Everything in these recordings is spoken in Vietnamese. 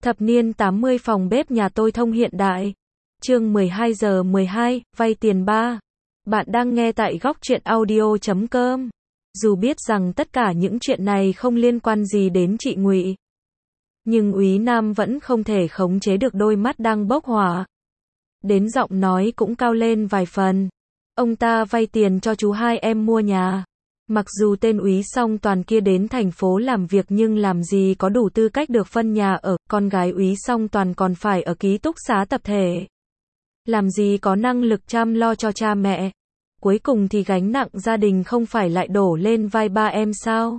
Thập niên 80 phòng bếp nhà tôi thông hiện đại. Chương 12 giờ 12, vay tiền ba. Bạn đang nghe tại góc truyện audio.com. Dù biết rằng tất cả những chuyện này không liên quan gì đến chị Ngụy, nhưng Úy Nam vẫn không thể khống chế được đôi mắt đang bốc hỏa. Đến giọng nói cũng cao lên vài phần. Ông ta vay tiền cho chú hai em mua nhà. Mặc dù tên Úy Song Toàn kia đến thành phố làm việc nhưng làm gì có đủ tư cách được phân nhà ở, con gái Úy Song Toàn còn phải ở ký túc xá tập thể. Làm gì có năng lực chăm lo cho cha mẹ. Cuối cùng thì gánh nặng gia đình không phải lại đổ lên vai ba em sao?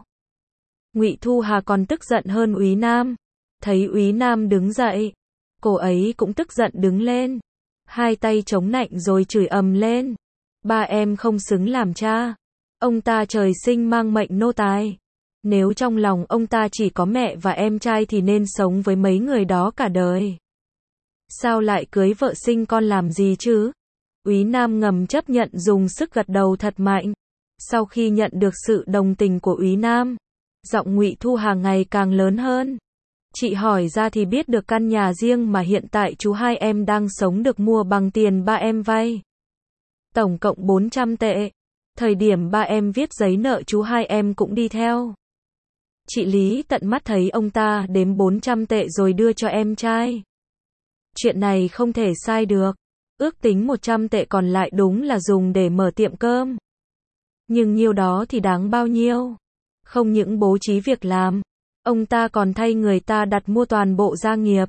Ngụy Thu Hà còn tức giận hơn Úy Nam. Thấy Úy Nam đứng dậy, cô ấy cũng tức giận đứng lên. Hai tay chống nạnh rồi chửi ầm lên. Ba em không xứng làm cha. Ông ta trời sinh mang mệnh nô tài. Nếu trong lòng ông ta chỉ có mẹ và em trai thì nên sống với mấy người đó cả đời. Sao lại cưới vợ sinh con làm gì chứ? Úy Nam ngầm chấp nhận dùng sức gật đầu thật mạnh. Sau khi nhận được sự đồng tình của Úy Nam, giọng Ngụy Thu Hà ngày càng lớn hơn. Chị hỏi ra thì biết được căn nhà riêng mà hiện tại chú hai em đang sống được mua bằng tiền ba em vay. Tổng cộng 400 tệ. Thời điểm ba em viết giấy nợ chú hai em cũng đi theo. Chị Lý tận mắt thấy ông ta đếm 400 tệ rồi đưa cho em trai. Chuyện này không thể sai được. Ước tính 100 tệ còn lại đúng là dùng để mở tiệm cơm. Nhưng nhiêu đó thì đáng bao nhiêu? Không những bố trí việc làm, ông ta còn thay người ta đặt mua toàn bộ gia nghiệp.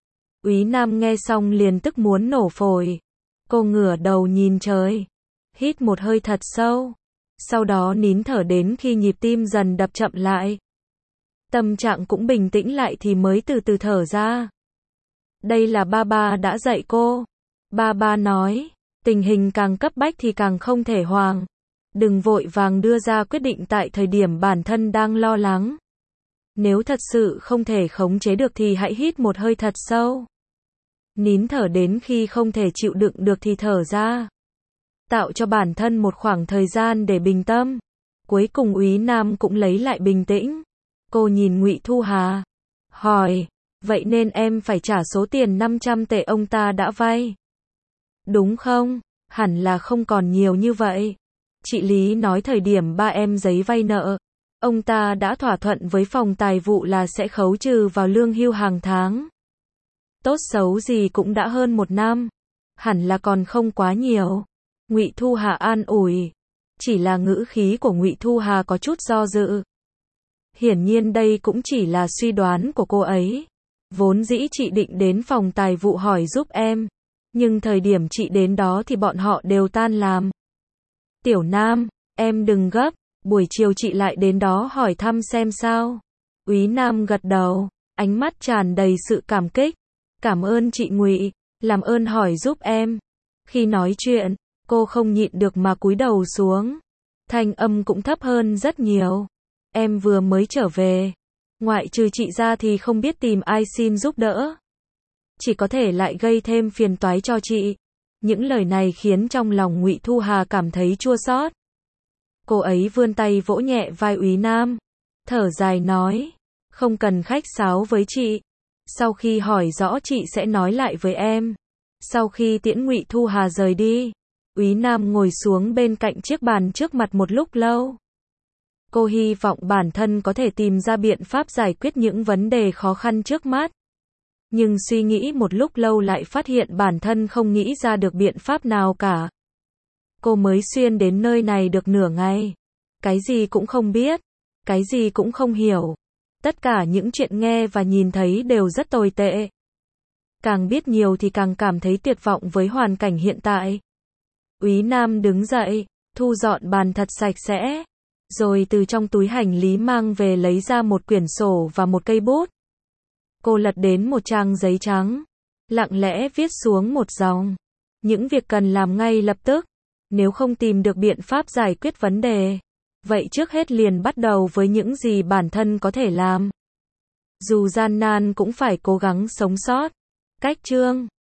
Úy Nam nghe xong liền tức muốn nổ phổi. Cô ngửa đầu nhìn trời, hít một hơi thật sâu, sau đó nín thở đến khi nhịp tim dần đập chậm lại. Tâm trạng cũng bình tĩnh lại thì mới từ từ thở ra. Đây là ba đã dạy cô. Ba nói, tình hình càng cấp bách thì càng không thể hoảng. Đừng vội vàng đưa ra quyết định tại thời điểm bản thân đang lo lắng. Nếu thật sự không thể khống chế được thì hãy hít một hơi thật sâu. Nín thở đến khi không thể chịu đựng được thì thở ra. Tạo cho bản thân một khoảng thời gian để bình tâm. Cuối cùng Úy Nam cũng lấy lại bình tĩnh. Cô nhìn Ngụy Thu Hà, hỏi, vậy nên em phải trả số tiền 500 tệ ông ta đã vay. Đúng không? Hẳn là không còn nhiều như vậy. Chị Lý nói thời điểm ba em giấy vay nợ, ông ta đã thỏa thuận với phòng tài vụ là sẽ khấu trừ vào lương hưu hàng tháng. Tốt xấu gì cũng đã hơn 1 năm. Hẳn là còn không quá nhiều. Ngụy Thu Hà an ủi. Chỉ là ngữ khí của Ngụy Thu Hà có chút do dự. Hiển nhiên đây cũng chỉ là suy đoán của cô ấy. Vốn dĩ chị định đến phòng tài vụ hỏi giúp em. Nhưng thời điểm chị đến đó thì bọn họ đều tan làm. Tiểu Nam, em đừng gấp. Buổi chiều chị lại đến đó hỏi thăm xem sao. Úy Nam gật đầu, ánh mắt tràn đầy sự cảm kích. Cảm ơn chị Ngụy, làm ơn hỏi giúp em. Khi nói chuyện, cô không nhịn được mà cúi đầu xuống. Thanh âm cũng thấp hơn rất nhiều. Em vừa mới trở về. Ngoại trừ chị ra thì không biết tìm ai xin giúp đỡ. Chỉ có thể lại gây thêm phiền toái cho chị. Những lời này khiến trong lòng Ngụy Thu Hà cảm thấy chua xót. Cô ấy vươn tay vỗ nhẹ vai Úy Nam. Thở dài nói. Không cần khách sáo với chị. Sau khi hỏi rõ chị sẽ nói lại với em. Sau khi tiễn Ngụy Thu Hà rời đi, Úy Nam ngồi xuống bên cạnh chiếc bàn trước mặt một lúc lâu. Cô hy vọng bản thân có thể tìm ra biện pháp giải quyết những vấn đề khó khăn trước mắt. Nhưng suy nghĩ một lúc lâu lại phát hiện bản thân không nghĩ ra được biện pháp nào cả. Cô mới xuyên đến nơi này được nửa ngày. Cái gì cũng không biết. Cái gì cũng không hiểu. Tất cả những chuyện nghe và nhìn thấy đều rất tồi tệ. Càng biết nhiều thì càng cảm thấy tuyệt vọng với hoàn cảnh hiện tại. Úy Nam đứng dậy, thu dọn bàn thật sạch sẽ. Rồi từ trong túi hành lý mang về lấy ra một quyển sổ và một cây bút. Cô lật đến một trang giấy trắng. Lặng lẽ viết xuống một dòng. Những việc cần làm ngay lập tức. Nếu không tìm được biện pháp giải quyết vấn đề, vậy trước hết liền bắt đầu với những gì bản thân có thể làm. Dù gian nan cũng phải cố gắng sống sót. Cách chương